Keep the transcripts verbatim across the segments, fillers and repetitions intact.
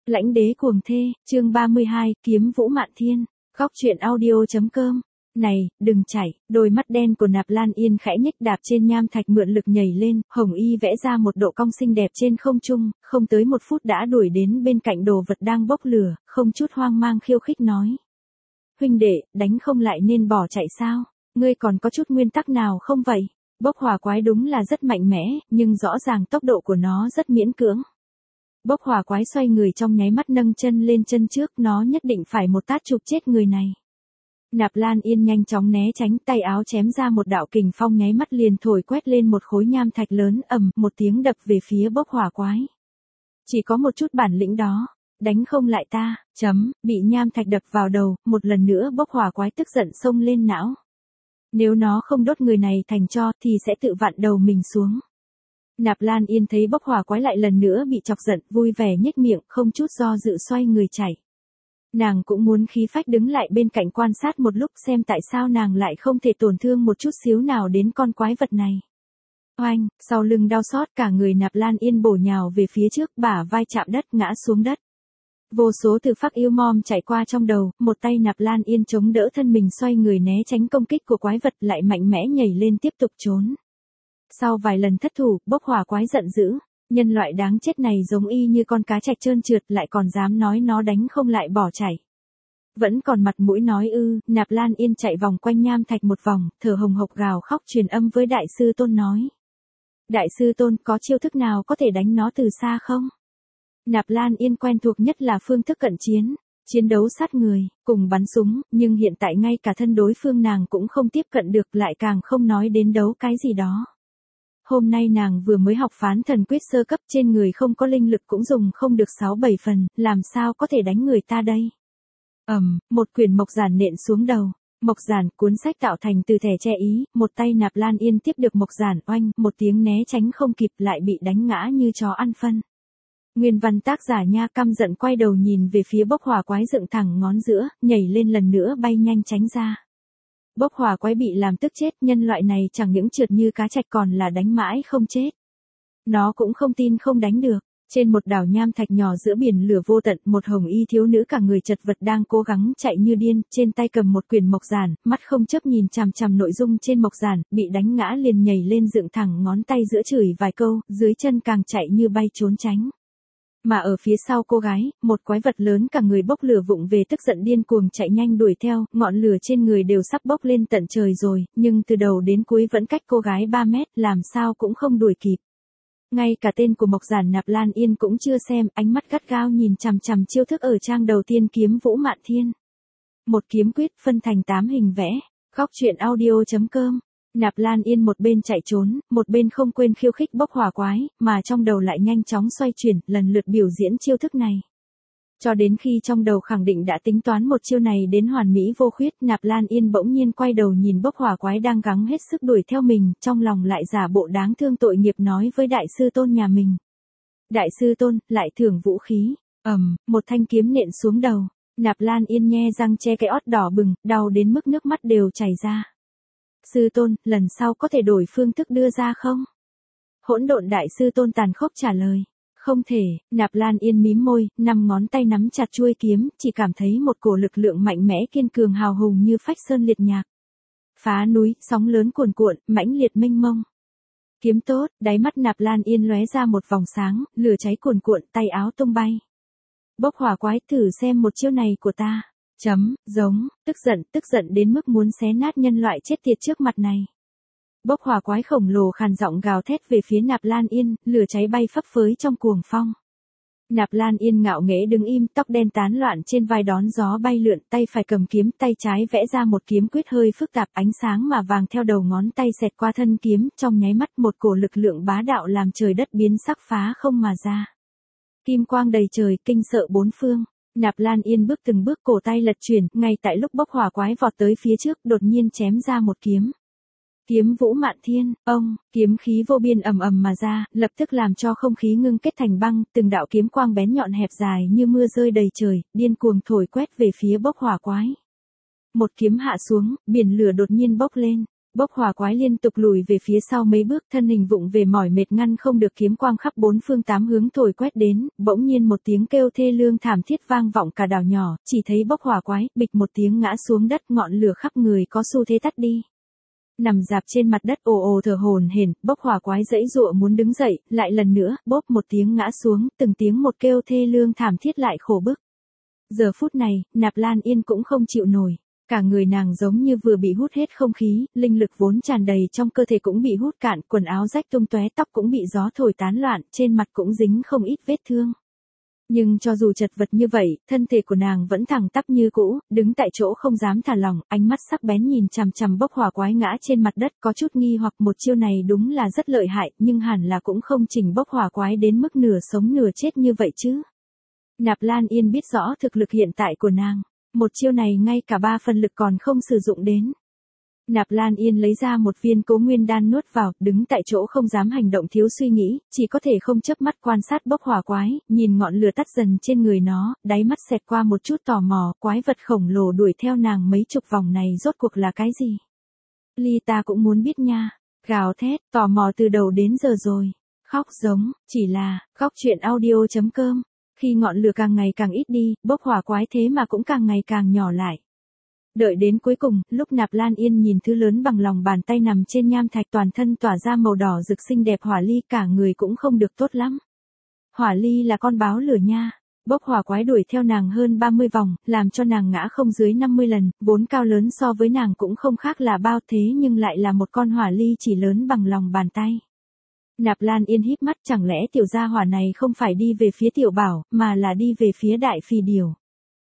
Lãnh đế cuồng thê, chương ba mươi hai, kiếm vũ mạn thiên, góc truyện audio.com. Này, đừng chạy, đôi mắt đen của Nạp Lan Yên khẽ nhếch đạp trên nham thạch mượn lực nhảy lên, hồng y vẽ ra một độ cong xinh đẹp trên không trung, không tới một phút đã đuổi đến bên cạnh đồ vật đang bốc lửa, không chút hoang mang khiêu khích nói. Huynh đệ, đánh không lại nên bỏ chạy sao? Ngươi còn có chút nguyên tắc nào không vậy? Bốc hỏa quái đúng là rất mạnh mẽ, nhưng rõ ràng tốc độ của nó rất miễn cưỡng. Bốc hỏa quái xoay người trong nháy mắt nâng chân lên chân trước, nó nhất định phải một tát chụp chết người này. Nạp Lan Yên nhanh chóng né tránh, tay áo chém ra một đạo kình phong nháy mắt liền thổi quét lên một khối nham thạch lớn, ầm, một tiếng đập về phía bốc hỏa quái. Chỉ có một chút bản lĩnh đó, đánh không lại ta, chấm, bị nham thạch đập vào đầu, một lần nữa bốc hỏa quái tức giận xông lên não. Nếu nó không đốt người này thành tro thì sẽ tự vặn đầu mình xuống. Nạp Lan Yên thấy bốc hỏa quái lại lần nữa bị chọc giận, vui vẻ nhếch miệng, không chút do dự xoay người chạy. Nàng cũng muốn khí phách đứng lại bên cạnh quan sát một lúc xem tại sao nàng lại không thể tổn thương một chút xíu nào đến con quái vật này. Oanh, sau lưng đau xót cả người Nạp Lan Yên bổ nhào về phía trước, bả vai chạm đất ngã xuống đất. Vô số từ phác yêu mom chạy qua trong đầu, một tay Nạp Lan Yên chống đỡ thân mình xoay người né tránh công kích của quái vật, lại mạnh mẽ nhảy lên tiếp tục trốn. Sau vài lần thất thủ, bốc hỏa quái giận dữ, nhân loại đáng chết này giống y như con cá trạch trơn trượt, lại còn dám nói nó đánh không lại bỏ chạy. Vẫn còn mặt mũi nói ư? Nạp Lan Yên chạy vòng quanh nham thạch một vòng, thở hồng hộc gào khóc truyền âm với Đại sư Tôn nói. Đại sư Tôn, có chiêu thức nào có thể đánh nó từ xa không? Nạp Lan Yên quen thuộc nhất là phương thức cận chiến, chiến đấu sát người, cùng bắn súng, nhưng hiện tại ngay cả thân đối phương nàng cũng không tiếp cận được, lại càng không nói đến đấu cái gì đó. Hôm nay nàng vừa mới học phán thần quyết sơ cấp, trên người không có linh lực cũng dùng không được sáu bảy phần, làm sao có thể đánh người ta đây? Ầm, um, một quyển mộc giản nện xuống đầu. Mộc giản, cuốn sách tạo thành từ thẻ che ý, một tay Nạp Lan Yên tiếp được mộc giản, oanh, một tiếng né tránh không kịp, lại bị đánh ngã như chó ăn phân. Nguyên văn tác giả nha căm giận quay đầu nhìn về phía bốc hỏa quái dựng thẳng ngón giữa, nhảy lên lần nữa bay nhanh tránh ra. Bốc hỏa quái bị làm tức chết, nhân loại này chẳng những trượt như cá trạch còn là đánh mãi không chết. Nó cũng không tin không đánh được. Trên một đảo nham thạch nhỏ giữa biển lửa vô tận, một hồng y thiếu nữ cả người chật vật đang cố gắng chạy như điên, trên tay cầm một quyển mộc giản, mắt không chớp nhìn chằm chằm nội dung trên mộc giản, bị đánh ngã liền nhảy lên dựng thẳng ngón tay giữa chửi vài câu, dưới chân càng chạy như bay trốn tránh. Mà ở phía sau cô gái, một quái vật lớn cả người bốc lửa vụng về tức giận điên cuồng chạy nhanh đuổi theo, ngọn lửa trên người đều sắp bốc lên tận trời rồi, nhưng từ đầu đến cuối vẫn cách cô gái ba mét, làm sao cũng không đuổi kịp. Ngay cả tên của mộc giản Nạp Lan Yên cũng chưa xem, ánh mắt gắt gao nhìn chằm chằm chiêu thức ở trang đầu tiên kiếm vũ mạn thiên. Một kiếm quyết phân thành tám hình vẽ, góc truyện audio.com. Nạp Lan Yên một bên chạy trốn, một bên không quên khiêu khích bốc hỏa quái, mà trong đầu lại nhanh chóng xoay chuyển, lần lượt biểu diễn chiêu thức này. Cho đến khi trong đầu khẳng định đã tính toán một chiêu này đến hoàn mỹ vô khuyết, Nạp Lan Yên bỗng nhiên quay đầu nhìn bốc hỏa quái đang gắng hết sức đuổi theo mình, trong lòng lại giả bộ đáng thương tội nghiệp nói với Đại sư Tôn nhà mình. Đại sư Tôn, lại thưởng vũ khí, ầm, um, một thanh kiếm nện xuống đầu. Nạp Lan Yên nhe răng che cái ót đỏ bừng, đau đến mức nước mắt đều chảy ra. Sư Tôn, lần sau có thể đổi phương thức đưa ra không? Hỗn độn Đại sư Tôn tàn khốc trả lời. Không thể. Nạp Lan Yên mím môi, năm ngón tay nắm chặt chuôi kiếm, chỉ cảm thấy một cổ lực lượng mạnh mẽ kiên cường hào hùng như phách sơn liệt nhạc. Phá núi, sóng lớn cuồn cuộn, mãnh liệt mênh mông. Kiếm tốt, đáy mắt Nạp Lan Yên lóe ra một vòng sáng, lửa cháy cuồn cuộn, tay áo tung bay. Bốc hỏa quái, thử xem một chiêu này của ta. Chấm, giống, tức giận, tức giận đến mức muốn xé nát nhân loại chết tiệt trước mặt này. Bốc hỏa quái khổng lồ khàn giọng gào thét về phía Nạp Lan Yên, lửa cháy bay phấp phới trong cuồng phong. Nạp Lan Yên ngạo nghễ đứng im, tóc đen tán loạn trên vai đón gió bay lượn, tay phải cầm kiếm, tay trái vẽ ra một kiếm quyết hơi phức tạp, ánh sáng mà vàng theo đầu ngón tay xẹt qua thân kiếm, trong nháy mắt một cổ lực lượng bá đạo làm trời đất biến sắc phá không mà ra. Kim quang đầy trời, kinh sợ bốn phương. Nạp Lan Yên bước từng bước, cổ tay lật chuyển, ngay tại lúc bốc hỏa quái vọt tới phía trước, đột nhiên chém ra một kiếm. Kiếm vũ mạn thiên, ông, kiếm khí vô biên ầm ầm mà ra, lập tức làm cho không khí ngưng kết thành băng, từng đạo kiếm quang bén nhọn hẹp dài như mưa rơi đầy trời, điên cuồng thổi quét về phía bốc hỏa quái. Một kiếm hạ xuống, biển lửa đột nhiên bốc lên. Bốc hỏa quái liên tục lùi về phía sau mấy bước, thân hình vụng về mỏi mệt ngăn không được kiếm quang khắp bốn phương tám hướng thổi quét đến, bỗng nhiên một tiếng kêu thê lương thảm thiết vang vọng cả đảo nhỏ, chỉ thấy bốc hỏa quái, bịch một tiếng ngã xuống đất, ngọn lửa khắp người có xu thế tắt đi. Nằm dạp trên mặt đất ồ ồ thở hổn hển, bốc hỏa quái giãy giụa muốn đứng dậy, lại lần nữa, bốp một tiếng ngã xuống, từng tiếng một kêu thê lương thảm thiết lại khổ bức. Giờ phút này, Nạp Lan Yên cũng không chịu nổi. Cả người nàng giống như vừa bị hút hết không khí, linh lực vốn tràn đầy trong cơ thể cũng bị hút cạn, quần áo rách tung tóe, tóc cũng bị gió thổi tán loạn, trên mặt cũng dính không ít vết thương. Nhưng cho dù chật vật như vậy, thân thể của nàng vẫn thẳng tắp như cũ, đứng tại chỗ không dám thả lỏng, ánh mắt sắc bén nhìn chằm chằm bốc hỏa quái ngã trên mặt đất, có chút nghi hoặc một chiêu này đúng là rất lợi hại, nhưng hẳn là cũng không chỉnh bốc hỏa quái đến mức nửa sống nửa chết như vậy chứ. Nạp Lan Yên biết rõ thực lực hiện tại của nàng. Một chiêu này ngay cả ba phần lực còn không sử dụng đến. Nạp Lan Yên lấy ra một viên Cố Nguyên đan nuốt vào, đứng tại chỗ không dám hành động thiếu suy nghĩ, chỉ có thể không chớp mắt quan sát bốc hỏa quái, nhìn ngọn lửa tắt dần trên người nó, đáy mắt xẹt qua một chút tò mò, quái vật khổng lồ đuổi theo nàng mấy chục vòng này rốt cuộc là cái gì? Ly ta cũng muốn biết nha, gào thét, tò mò từ đầu đến giờ rồi, khóc giống, chỉ là, khóc chuyện audio chấm com. Khi ngọn lửa càng ngày càng ít đi, bốc hỏa quái thế mà cũng càng ngày càng nhỏ lại. Đợi đến cuối cùng, lúc Nạp Lan Yên nhìn thứ lớn bằng lòng bàn tay nằm trên nham thạch toàn thân tỏa ra màu đỏ rực xinh đẹp hỏa ly, cả người cũng không được tốt lắm. Hỏa ly là con báo lửa nha. Bốc hỏa quái đuổi theo nàng hơn ba mươi vòng, làm cho nàng ngã không dưới năm mươi lần, vốn cao lớn so với nàng cũng không khác là bao, thế nhưng lại là một con hỏa ly chỉ lớn bằng lòng bàn tay. Nạp Lan Yên híp mắt, chẳng lẽ tiểu gia hỏa này không phải đi về phía tiểu bảo, mà là đi về phía đại phì điều.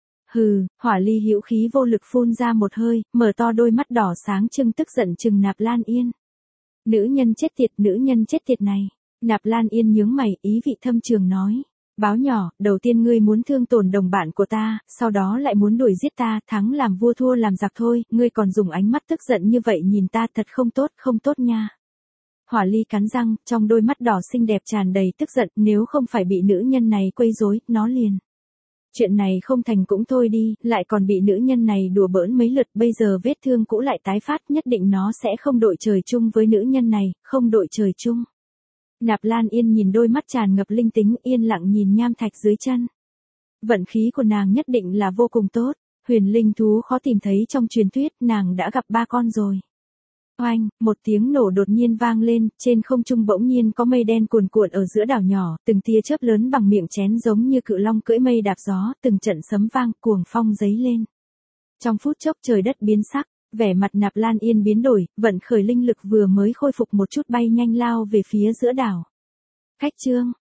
Hừ, hỏa ly hữu khí vô lực phun ra một hơi, mở to đôi mắt đỏ sáng trưng tức giận trừng Nạp Lan Yên. Nữ nhân chết tiệt, nữ nhân chết tiệt này. Nạp Lan Yên nhướng mày, ý vị thâm trường nói. Báo nhỏ, đầu tiên ngươi muốn thương tổn đồng bạn của ta, sau đó lại muốn đuổi giết ta, thắng làm vua thua làm giặc thôi, ngươi còn dùng ánh mắt tức giận như vậy nhìn ta, thật không tốt, không tốt nha. Hỏa ly cắn răng, trong đôi mắt đỏ xinh đẹp tràn đầy tức giận, nếu không phải bị nữ nhân này quấy rối, nó liền. Chuyện này không thành cũng thôi đi, lại còn bị nữ nhân này đùa bỡn mấy lượt, bây giờ vết thương cũ lại tái phát, nhất định nó sẽ không đội trời chung với nữ nhân này, không đội trời chung. Nạp Lan Yên nhìn đôi mắt tràn ngập linh tính, yên lặng nhìn nham thạch dưới chân. Vận khí của nàng nhất định là vô cùng tốt, huyền linh thú khó tìm thấy trong truyền thuyết, nàng đã gặp ba con rồi. Oanh, một tiếng nổ đột nhiên vang lên, trên không trung bỗng nhiên có mây đen cuồn cuộn ở giữa đảo nhỏ, từng tia chớp lớn bằng miệng chén giống như cự long cưỡi mây đạp gió, từng trận sấm vang, cuồng phong dấy lên. Trong phút chốc trời đất biến sắc, vẻ mặt Nạp Lan Yên biến đổi, vận khởi linh lực vừa mới khôi phục một chút bay nhanh lao về phía giữa đảo. Khách trương,